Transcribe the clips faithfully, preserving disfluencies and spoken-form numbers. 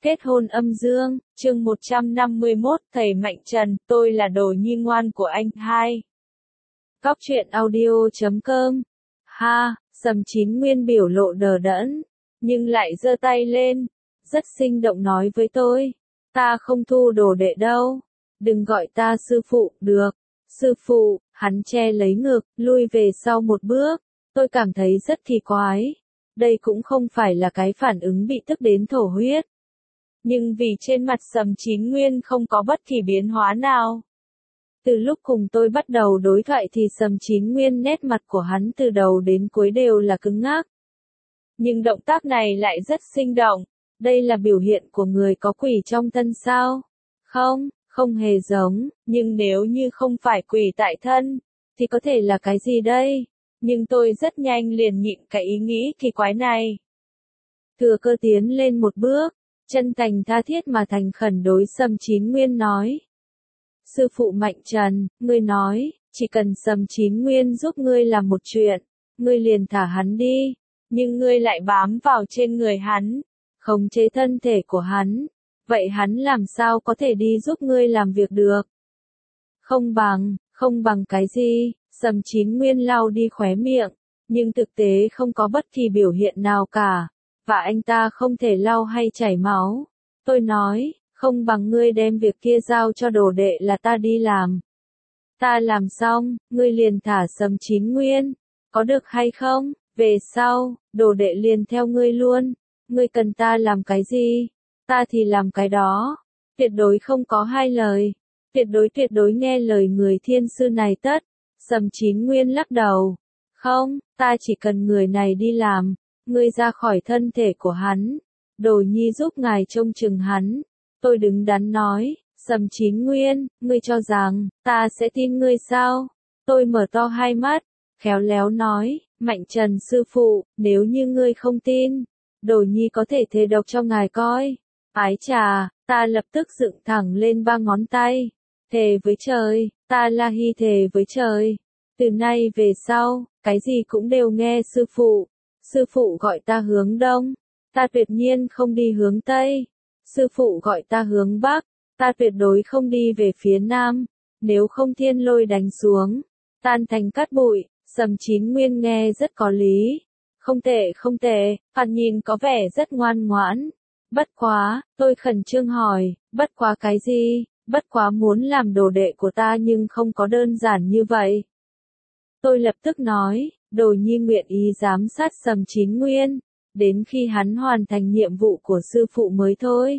Kết hôn âm dương, chương một trăm năm mươi mốt, thầy Mạnh Trần, tôi là đồ nhi ngoan của anh hai. Góc truyện audio chấm com. Ha, Sầm Chín Nguyên biểu lộ đờ đẫn, nhưng lại giơ tay lên, rất sinh động nói với tôi, ta không thu đồ đệ đâu, đừng gọi ta sư phụ, được. Sư phụ, hắn che lấy ngực, lui về sau một bước, tôi cảm thấy rất kỳ quái. Đây cũng không phải là cái phản ứng bị tức đến thổ huyết. Nhưng vì trên mặt Sầm Chín Nguyên không có bất kỳ biến hóa nào. Từ lúc cùng tôi bắt đầu đối thoại thì Sầm Chín Nguyên nét mặt của hắn từ đầu đến cuối đều là cứng ngắc. Nhưng động tác này lại rất sinh động. Đây là biểu hiện của người có quỷ trong thân sao? Không, không hề giống, nhưng nếu như không phải quỷ tại thân, thì có thể là cái gì đây? Nhưng tôi rất nhanh liền nhịn cái ý nghĩ kỳ quái này. Thừa cơ tiến lên một bước, chân thành tha thiết mà thành khẩn đối Sầm Chín Nguyên nói. Sư phụ Mạnh Trần, ngươi nói, chỉ cần Sầm Chín Nguyên giúp ngươi làm một chuyện, ngươi liền thả hắn đi, nhưng ngươi lại bám vào trên người hắn, khống chế thân thể của hắn, vậy hắn làm sao có thể đi giúp ngươi làm việc được? Không bằng, không bằng cái gì? Sầm Chín Nguyên lau đi khóe miệng, nhưng thực tế không có bất kỳ biểu hiện nào cả, và anh ta không thể lau hay chảy máu. Tôi nói, không bằng ngươi đem việc kia giao cho đồ đệ là ta đi làm. Ta làm xong, ngươi liền thả Sầm Chín Nguyên, có được hay không? Về sau, đồ đệ liền theo ngươi luôn, ngươi cần ta làm cái gì? Ta thì làm cái đó, tuyệt đối không có hai lời, tuyệt đối tuyệt đối nghe lời người thiên sư này tất. Sầm Chín Nguyên lắc đầu, không, ta chỉ cần người này đi làm, ngươi ra khỏi thân thể của hắn, đồ nhi giúp ngài trông chừng hắn. Tôi đứng đắn nói, Sầm Chín Nguyên, ngươi cho rằng, ta sẽ tin ngươi sao? Tôi mở to hai mắt, khéo léo nói, Mạnh Trần sư phụ, nếu như ngươi không tin, đồ nhi có thể thề độc cho ngài coi. Ái trà, ta lập tức dựng thẳng lên ba ngón tay, thề với trời, ta La Hy thề với trời. Từ nay về sau, cái gì cũng đều nghe sư phụ. Sư phụ gọi ta hướng đông, ta tuyệt nhiên không đi hướng tây. Sư phụ gọi ta hướng bắc, ta tuyệt đối không đi về phía nam. Nếu không thiên lôi đánh xuống, tan thành cát bụi. Sầm Chín Nguyên nghe rất có lý. Không tệ không tệ, phản nhìn có vẻ rất ngoan ngoãn. Bất quá, tôi khẩn trương hỏi, bất quá cái gì? Bất quá muốn làm đồ đệ của ta nhưng không có đơn giản như vậy. Tôi lập tức nói, đồ nhi nguyện ý giám sát Sầm Chín Nguyên, đến khi hắn hoàn thành nhiệm vụ của sư phụ mới thôi.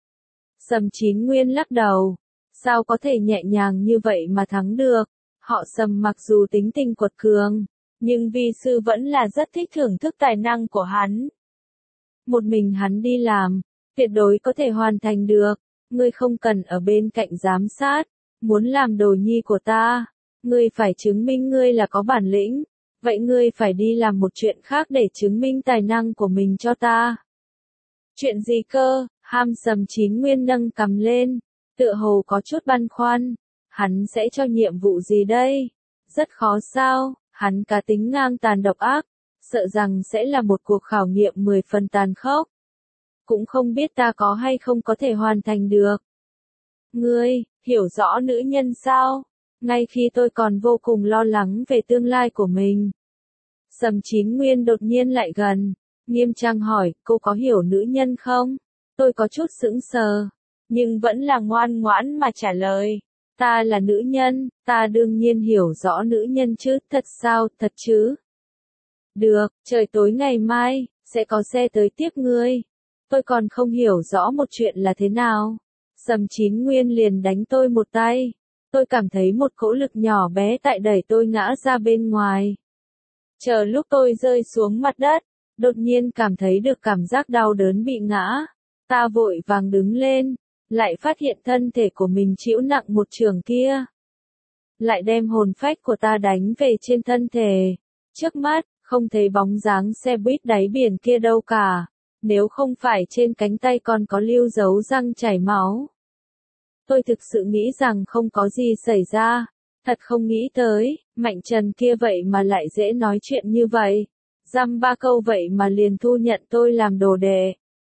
Sầm Chín Nguyên lắc đầu, sao có thể nhẹ nhàng như vậy mà thắng được? Họ Sầm mặc dù tính tình quật cường, nhưng vi sư vẫn là rất thích thưởng thức tài năng của hắn. Một mình hắn đi làm, tuyệt đối có thể hoàn thành được, ngươi không cần ở bên cạnh giám sát, muốn làm đồ nhi của ta. Ngươi phải chứng minh ngươi là có bản lĩnh, vậy ngươi phải đi làm một chuyện khác để chứng minh tài năng của mình cho ta. Chuyện gì cơ? Ham Sầm Chín Nguyên nâng cầm lên, tựa hồ có chút băn khoăn, hắn sẽ cho nhiệm vụ gì đây? Rất khó sao, hắn cá tính ngang tàn độc ác, sợ rằng sẽ là một cuộc khảo nghiệm mười phần tàn khốc. Cũng không biết ta có hay không có thể hoàn thành được. Ngươi, hiểu rõ nữ nhân sao? Ngay khi tôi còn vô cùng lo lắng về tương lai của mình. Sầm Chín Nguyên đột nhiên lại gần, nghiêm trang hỏi, cô có hiểu nữ nhân không? Tôi có chút sững sờ, nhưng vẫn là ngoan ngoãn mà trả lời. Ta là nữ nhân, ta đương nhiên hiểu rõ nữ nhân chứ, thật sao, thật chứ? Được, trời tối ngày mai, sẽ có xe tới tiếp ngươi. Tôi còn không hiểu rõ một chuyện là thế nào. Sầm Chín Nguyên liền đánh tôi một tay. Tôi cảm thấy một cỗ lực nhỏ bé tại đẩy tôi ngã ra bên ngoài. Chờ lúc tôi rơi xuống mặt đất, đột nhiên cảm thấy được cảm giác đau đớn bị ngã. Ta vội vàng đứng lên, lại phát hiện thân thể của mình chịu nặng một chưởng kia. Lại đem hồn phách của ta đánh về trên thân thể. Trước mắt, không thấy bóng dáng xe buýt đáy biển kia đâu cả. Nếu không phải trên cánh tay còn có lưu dấu răng chảy máu. Tôi thực sự nghĩ rằng không có gì xảy ra, thật không nghĩ tới, Mạnh Trần kia vậy mà lại dễ nói chuyện như vậy, dăm ba câu vậy mà liền thu nhận tôi làm đồ đệ.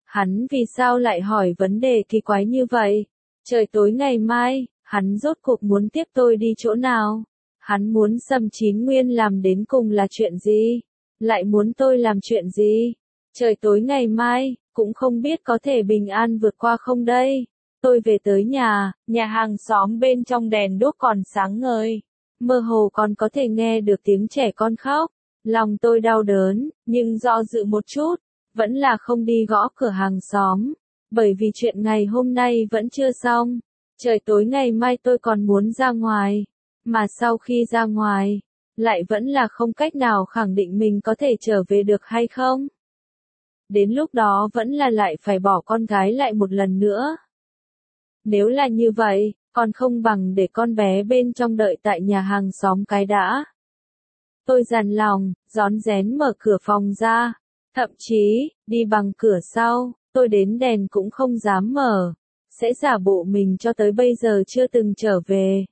Hắn vì sao lại hỏi vấn đề kỳ quái như vậy? Trời tối ngày mai, hắn rốt cuộc muốn tiếp tôi đi chỗ nào? Hắn muốn Sầm Chín Nguyên làm đến cùng là chuyện gì? Lại muốn tôi làm chuyện gì? Trời tối ngày mai, cũng không biết có thể bình an vượt qua không đây? Tôi về tới nhà, nhà hàng xóm bên trong đèn đuốc còn sáng ngời. Mơ hồ còn có thể nghe được tiếng trẻ con khóc. Lòng tôi đau đớn, nhưng do dự một chút, vẫn là không đi gõ cửa hàng xóm. Bởi vì chuyện ngày hôm nay vẫn chưa xong. Trời tối ngày mai tôi còn muốn ra ngoài. Mà sau khi ra ngoài, lại vẫn là không cách nào khẳng định mình có thể trở về được hay không. Đến lúc đó vẫn là lại phải bỏ con gái lại một lần nữa. Nếu là như vậy, còn không bằng để con bé bên trong đợi tại nhà hàng xóm cái đã. Tôi dằn lòng, rón rén mở cửa phòng ra. Thậm chí, đi bằng cửa sau, tôi đến đèn cũng không dám mở. Sẽ giả bộ mình cho tới bây giờ chưa từng trở về.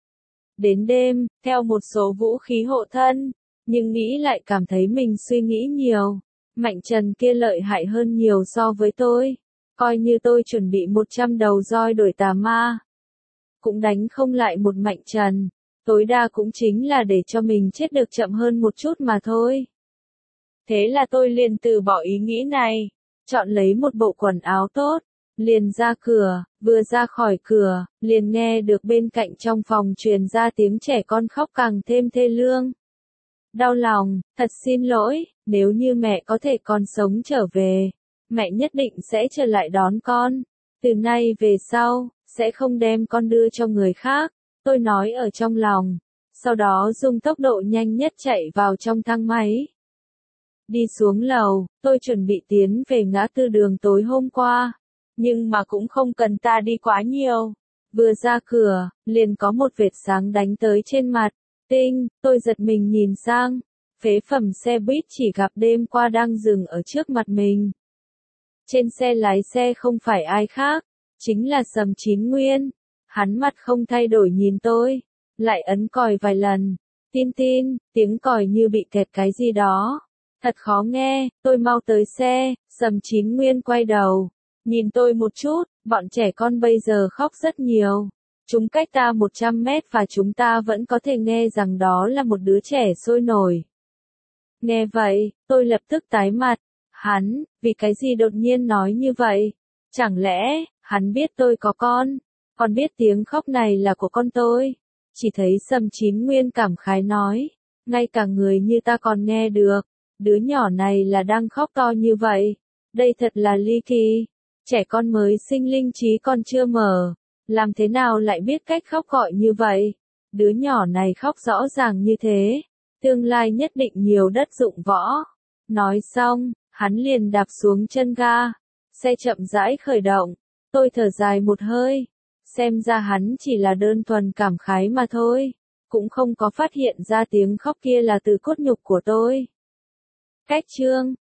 Đến đêm, theo một số vũ khí hộ thân, nhưng nghĩ lại cảm thấy mình suy nghĩ nhiều. Mạnh Trần kia lợi hại hơn nhiều so với tôi. Coi như tôi chuẩn bị một trăm đầu roi đổi tà ma. Cũng đánh không lại một Mạnh Trần. Tối đa cũng chính là để cho mình chết được chậm hơn một chút mà thôi. Thế là tôi liền từ bỏ ý nghĩ này. Chọn lấy một bộ quần áo tốt. Liền ra cửa, vừa ra khỏi cửa, liền nghe được bên cạnh trong phòng truyền ra tiếng trẻ con khóc càng thêm thê lương. Đau lòng, thật xin lỗi, nếu như mẹ có thể còn sống trở về, mẹ nhất định sẽ trở lại đón con. Từ nay về sau, sẽ không đem con đưa cho người khác, tôi nói ở trong lòng. Sau đó dùng tốc độ nhanh nhất chạy vào trong thang máy. Đi xuống lầu, tôi chuẩn bị tiến về ngã tư đường tối hôm qua. Nhưng mà cũng không cần ta đi quá nhiều. Vừa ra cửa, liền có một vệt sáng đánh tới trên mặt. Tinh, tôi giật mình nhìn sang. Phế phẩm xe buýt chỉ gặp đêm qua đang dừng ở trước mặt mình. Trên xe lái xe không phải ai khác, chính là Sầm Chín Nguyên. Hắn mặt không thay đổi nhìn tôi, lại ấn còi vài lần. Tin tin, tiếng còi như bị kẹt cái gì đó. Thật khó nghe, tôi mau tới xe. Sầm Chín Nguyên quay đầu. Nhìn tôi một chút, bọn trẻ con bây giờ khóc rất nhiều. Chúng cách ta một trăm mét và chúng ta vẫn có thể nghe rằng đó là một đứa trẻ sôi nổi. Nghe vậy, tôi lập tức tái mặt. Hắn, vì cái gì đột nhiên nói như vậy? Chẳng lẽ, hắn biết tôi có con? Còn biết tiếng khóc này là của con tôi? Chỉ thấy Sầm Chín Nguyên cảm khái nói. Ngay cả người như ta còn nghe được. Đứa nhỏ này là đang khóc to như vậy. Đây thật là ly kỳ. Trẻ con mới sinh linh trí còn chưa mở. Làm thế nào lại biết cách khóc gọi như vậy? Đứa nhỏ này khóc rõ ràng như thế. Tương lai nhất định nhiều đất dụng võ. Nói xong, hắn liền đạp xuống chân ga. Xe chậm rãi khởi động. Tôi thở dài một hơi. Xem ra hắn chỉ là đơn thuần cảm khái mà thôi. Cũng không có phát hiện ra tiếng khóc kia là từ cốt nhục của tôi. Cách chương